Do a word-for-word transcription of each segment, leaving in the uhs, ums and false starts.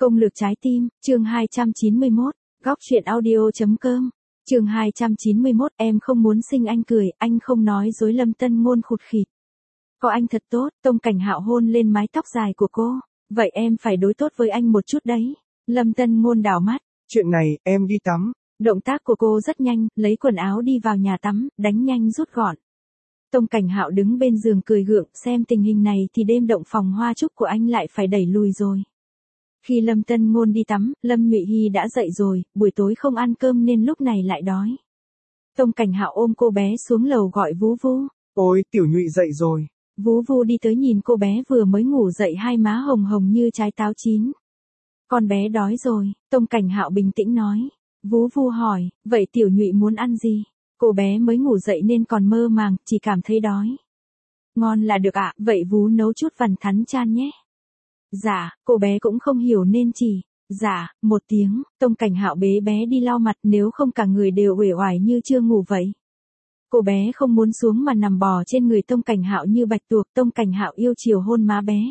Công lược trái tim, chương hai trăm chín mươi mốt, góc truyện audio.com, chương hai trăm chín mươi mốt, em không muốn sinh anh cười, anh không nói dối. Lâm Tân Ngôn khụt khịt. Có anh thật tốt. Tông Cảnh Hạo hôn lên mái tóc dài của cô. Vậy em phải đối tốt với anh một chút đấy. Lâm Tân Ngôn đảo mắt. Chuyện này, em đi tắm. Động tác của cô rất nhanh, lấy quần áo đi vào nhà tắm, đánh nhanh rút gọn. Tông Cảnh Hạo đứng bên giường cười gượng, xem tình hình này thì đêm động phòng hoa trúc của anh lại phải đẩy lùi rồi. Khi Lâm Tân Ngôn đi tắm, Lâm Nhụy Hy đã dậy rồi, buổi tối không ăn cơm nên lúc này lại đói. Tông Cảnh Hạo ôm cô bé xuống lầu gọi Vú Vú. Ôi, Tiểu Nhụy dậy rồi. Vú Vú đi tới nhìn cô bé vừa mới ngủ dậy, hai má hồng hồng như trái táo chín. Con bé đói rồi, Tông Cảnh Hạo bình tĩnh nói. Vú Vú hỏi, vậy Tiểu Nhụy muốn ăn gì? Cô bé mới ngủ dậy nên còn mơ màng, chỉ cảm thấy đói. Ngon là được ạ, vậy Vú nấu chút vằn thắn chan nhé. Dạ, cô bé cũng không hiểu nên chỉ. Dạ, một tiếng. Tông Cảnh Hạo bế bé đi lau mặt, nếu không cả người đều uể oải như chưa ngủ vậy. Cô bé không muốn xuống mà nằm bò trên người Tông Cảnh Hạo như bạch tuộc. Tông Cảnh Hạo yêu chiều hôn má bé.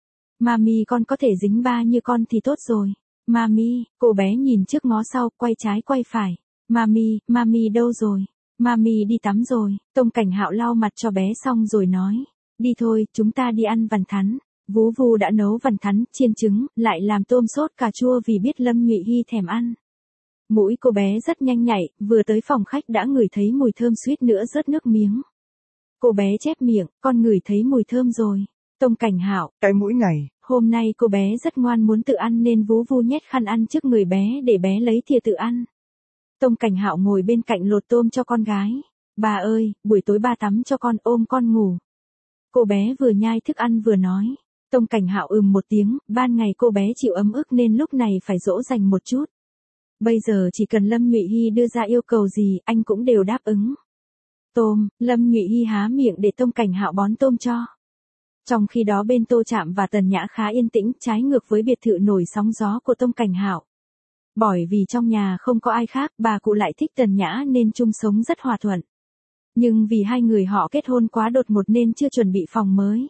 Mami, con có thể dính ba như con thì tốt rồi. Mami, cô bé nhìn trước ngó sau, quay trái quay phải. Mami, Mami đâu rồi? Mami đi tắm rồi. Tông Cảnh Hạo lau mặt cho bé xong rồi nói. Đi thôi, chúng ta đi ăn vằn thắn. Vú Vú đã nấu vằn thắn, chiên trứng, lại làm tôm sốt cà chua vì biết Lâm Nhụy Hy thèm ăn. Mũi cô bé rất nhanh nhạy, vừa tới phòng khách đã ngửi thấy mùi thơm, suýt nữa rớt nước miếng. Cô bé chép miệng, con ngửi thấy mùi thơm rồi. Tông Cảnh Hạo, cái mũi này. Hôm nay cô bé rất ngoan muốn tự ăn nên Vú Vú nhét khăn ăn trước người bé để bé lấy thìa tự ăn. Tông Cảnh Hạo ngồi bên cạnh lột tôm cho con gái. Bà ơi, buổi tối ba tắm cho con, ôm con ngủ. Cô bé vừa nhai thức ăn vừa nói. Tông Cảnh Hạo ừm một tiếng, ban ngày cô bé chịu ấm ức nên lúc này phải dỗ dành một chút. Bây giờ chỉ cần Lâm Nhụy Hy đưa ra yêu cầu gì, anh cũng đều đáp ứng. Tôm, Lâm Nhụy Hy há miệng để Tông Cảnh Hạo bón tôm cho. Trong khi đó bên Tô Trạm và Tần Nhã khá yên tĩnh, trái ngược với biệt thự nổi sóng gió của Tông Cảnh Hạo. Bởi vì trong nhà không có ai khác, bà cụ lại thích Tần Nhã nên chung sống rất hòa thuận. Nhưng vì hai người họ kết hôn quá đột ngột nên chưa chuẩn bị phòng mới.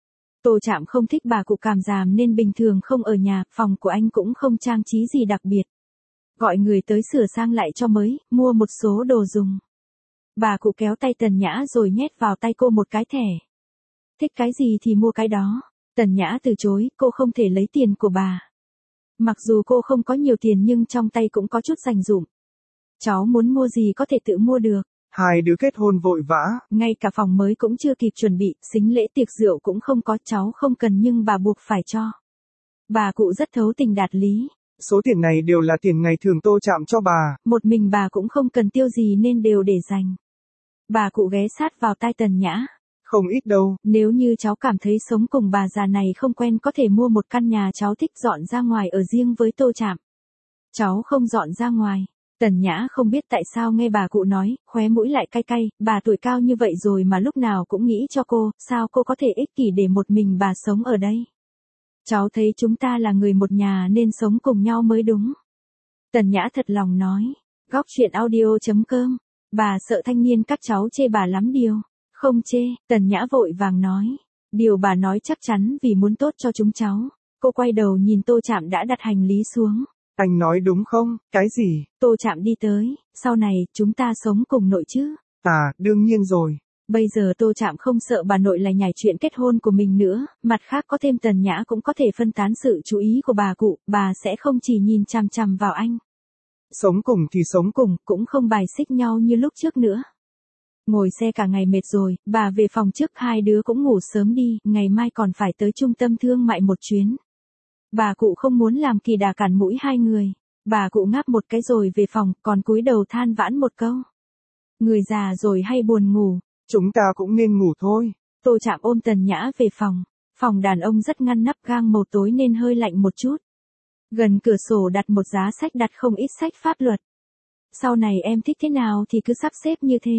Tô Trạm không thích bà cụ cảm giảm nên bình thường không ở nhà, phòng của anh cũng không trang trí gì đặc biệt. Gọi người tới sửa sang lại cho mới, mua một số đồ dùng. Bà cụ kéo tay Tần Nhã rồi nhét vào tay cô một cái thẻ. Thích cái gì thì mua cái đó. Tần Nhã từ chối, cô không thể lấy tiền của bà. Mặc dù cô không có nhiều tiền nhưng trong tay cũng có chút dành dụm. Cháu muốn mua gì có thể tự mua được. Hai đứa kết hôn vội vã. Ngay cả phòng mới cũng chưa kịp chuẩn bị, sính lễ tiệc rượu cũng không có, cháu không cần nhưng bà buộc phải cho. Bà cụ rất thấu tình đạt lý. Số tiền này đều là tiền ngày thường Tô Trạm cho bà. Một mình bà cũng không cần tiêu gì nên đều để dành. Bà cụ ghé sát vào tai Tần Nhã. Không ít đâu. Nếu như cháu cảm thấy sống cùng bà già này không quen có thể mua một căn nhà cháu thích dọn ra ngoài ở riêng với Tô Trạm. Cháu không dọn ra ngoài. Tần Nhã không biết tại sao nghe bà cụ nói, khóe mũi lại cay cay, bà tuổi cao như vậy rồi mà lúc nào cũng nghĩ cho cô, sao cô có thể ích kỷ để một mình bà sống ở đây. Cháu thấy chúng ta là người một nhà nên sống cùng nhau mới đúng. Tần Nhã thật lòng nói, góc truyện audio.com, bà sợ thanh niên các cháu chê bà lắm điều. Không chê, Tần Nhã vội vàng nói, điều bà nói chắc chắn vì muốn tốt cho chúng cháu. Cô quay đầu nhìn Tô Trạm đã đặt hành lý xuống. Anh nói đúng không, cái gì? Tô Trạm đi tới, sau này, chúng ta sống cùng nội chứ? À, đương nhiên rồi. Bây giờ Tô Trạm không sợ bà nội lại nhảy chuyện kết hôn của mình nữa, mặt khác có thêm Tần Nhã cũng có thể phân tán sự chú ý của bà cụ, bà sẽ không chỉ nhìn chằm chằm vào anh. Sống cùng thì sống cùng, cũng không bài xích nhau như lúc trước nữa. Ngồi xe cả ngày mệt rồi, bà về phòng trước, hai đứa cũng ngủ sớm đi, ngày mai còn phải tới trung tâm thương mại một chuyến. Bà cụ không muốn làm kỳ đà cản mũi hai người. Bà cụ ngáp một cái rồi về phòng, còn cúi đầu than vãn một câu. Người già rồi hay buồn ngủ. Chúng ta cũng nên ngủ thôi. Tô Trạm ôm Tần Nhã về phòng. Phòng đàn ông rất ngăn nắp, gang màu tối nên hơi lạnh một chút. Gần cửa sổ đặt một giá sách, đặt không ít sách pháp luật. Sau này em thích thế nào thì cứ sắp xếp như thế.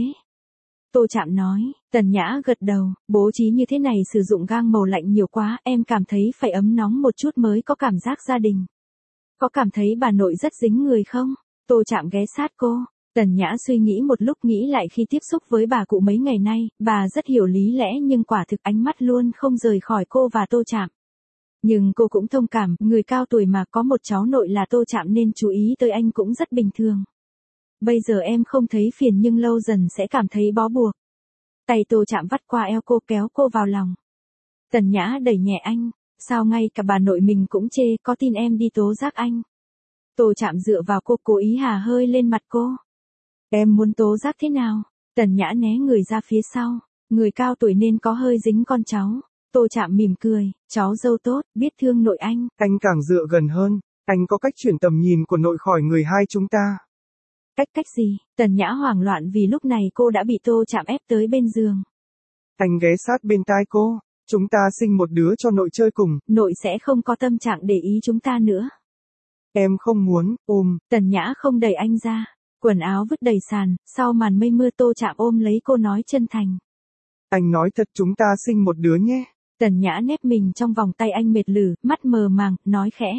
Tô Trạm nói. Tần Nhã gật đầu, bố trí như thế này sử dụng gang màu lạnh nhiều quá, em cảm thấy phải ấm nóng một chút mới có cảm giác gia đình. Có cảm thấy bà nội rất dính người không? Tô Trạm ghé sát cô. Tần Nhã suy nghĩ một lúc, nghĩ lại khi tiếp xúc với bà cụ mấy ngày nay, bà rất hiểu lý lẽ nhưng quả thực ánh mắt luôn không rời khỏi cô và Tô Trạm. Nhưng cô cũng thông cảm, người cao tuổi mà có một cháu nội là Tô Trạm nên chú ý tới anh cũng rất bình thường. Bây giờ em không thấy phiền nhưng lâu dần sẽ cảm thấy bó buộc. Tay Tô Trạm vắt qua eo cô kéo cô vào lòng. Tần Nhã đẩy nhẹ anh, sao ngay cả bà nội mình cũng chê, có tin em đi tố giác anh. Tô Trạm dựa vào cô cố ý hà hơi lên mặt cô. Em muốn tố giác thế nào? Tần Nhã né người ra phía sau, người cao tuổi nên có hơi dính con cháu. Tô Trạm mỉm cười, cháu dâu tốt, biết thương nội anh. Anh càng dựa gần hơn, anh có cách chuyển tầm nhìn của nội khỏi người hai chúng ta. Cách cách gì? Tần Nhã hoảng loạn vì lúc này cô đã bị Tô Trạm ép tới bên giường. Anh ghé sát bên tai cô, chúng ta sinh một đứa cho nội chơi cùng. Nội sẽ không có tâm trạng để ý chúng ta nữa. Em không muốn, ôm. Tần Nhã không đẩy anh ra, quần áo vứt đầy sàn, sau màn mây mưa Tô Trạm ôm lấy cô nói chân thành. Anh nói thật chúng ta sinh một đứa nhé. Tần Nhã nép mình trong vòng tay anh mệt lử, mắt mờ màng, nói khẽ.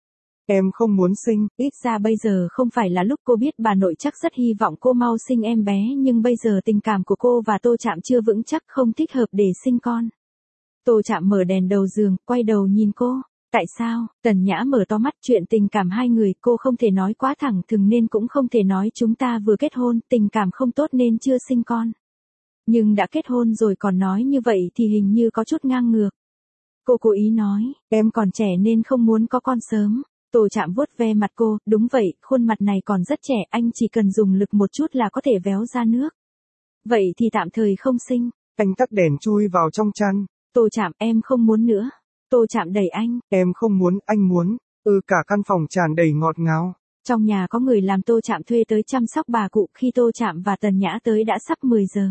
Em không muốn sinh. Ít ra bây giờ không phải là lúc cô biết bà nội chắc rất hy vọng cô mau sinh em bé nhưng bây giờ tình cảm của cô và Tô Trạm chưa vững chắc không thích hợp để sinh con. Tô Trạm mở đèn đầu giường, quay đầu nhìn cô. Tại sao? Tần Nhã mở to mắt, chuyện tình cảm hai người cô không thể nói quá thẳng thừng nên cũng không thể nói chúng ta vừa kết hôn, tình cảm không tốt nên chưa sinh con. Nhưng đã kết hôn rồi còn nói như vậy thì hình như có chút ngang ngược. Cô cố ý nói, em còn trẻ nên không muốn có con sớm. Tô Trạm vuốt ve mặt cô, đúng vậy, khuôn mặt này còn rất trẻ, anh chỉ cần dùng lực một chút là có thể véo ra nước. Vậy thì tạm thời không sinh. Anh tắt đèn chui vào trong chăn. Tô Trạm, em không muốn nữa. Tô Trạm đẩy anh. Em không muốn, anh muốn. Ừ, cả căn phòng tràn đầy ngọt ngào. Trong nhà có người làm Tô Trạm thuê tới chăm sóc bà cụ, khi Tô Trạm và Tần Nhã tới đã sắp mười giờ.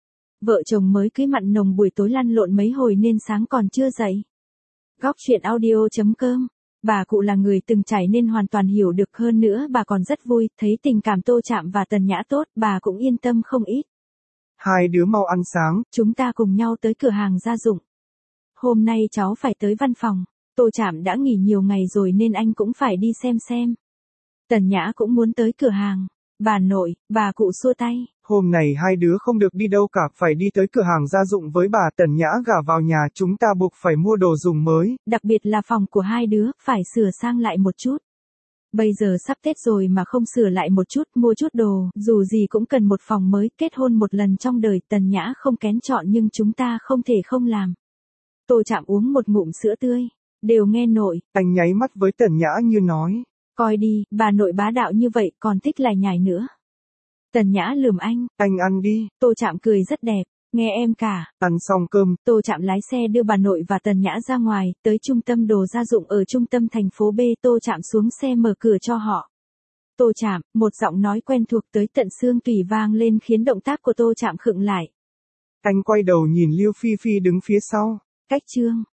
Vợ chồng mới cưới mặn nồng buổi tối lăn lộn mấy hồi nên sáng còn chưa dậy. Góc chuyện audio chấm com. Bà cụ là người từng trải nên hoàn toàn hiểu được, hơn nữa bà còn rất vui, thấy tình cảm Tô Trạm và Tần Nhã tốt, bà cũng yên tâm không ít. Hai đứa mau ăn sáng. Chúng ta cùng nhau tới cửa hàng gia dụng. Hôm nay cháu phải tới văn phòng. Tô Trạm đã nghỉ nhiều ngày rồi nên anh cũng phải đi xem xem. Tần Nhã cũng muốn tới cửa hàng. Bà nội, bà cụ xua tay. Hôm này hai đứa không được đi đâu cả, phải đi tới cửa hàng gia dụng với bà. Tần Nhã gả vào nhà, chúng ta buộc phải mua đồ dùng mới. Đặc biệt là phòng của hai đứa, phải sửa sang lại một chút. Bây giờ sắp Tết rồi mà không sửa lại một chút, mua chút đồ, dù gì cũng cần một phòng mới, kết hôn một lần trong đời. Tần Nhã không kén chọn nhưng chúng ta không thể không làm. Tô Trạm uống một ngụm sữa tươi. Đều nghe nội. Anh nháy mắt với Tần Nhã như nói. Coi đi, bà nội bá đạo như vậy còn thích lải nhải nữa. Tần Nhã lườm anh. Anh ăn đi. Tô Trạm cười rất đẹp. Nghe em cả. Ăn xong cơm. Tô Trạm lái xe đưa bà nội và Tần Nhã ra ngoài, tới trung tâm đồ gia dụng ở trung tâm thành phố B. Tô Trạm xuống xe mở cửa cho họ. Tô Trạm, một giọng nói quen thuộc tới tận xương tủy vang lên khiến động tác của Tô Trạm khựng lại. Anh quay đầu nhìn Liêu Phi Phi đứng phía sau. Cách chương.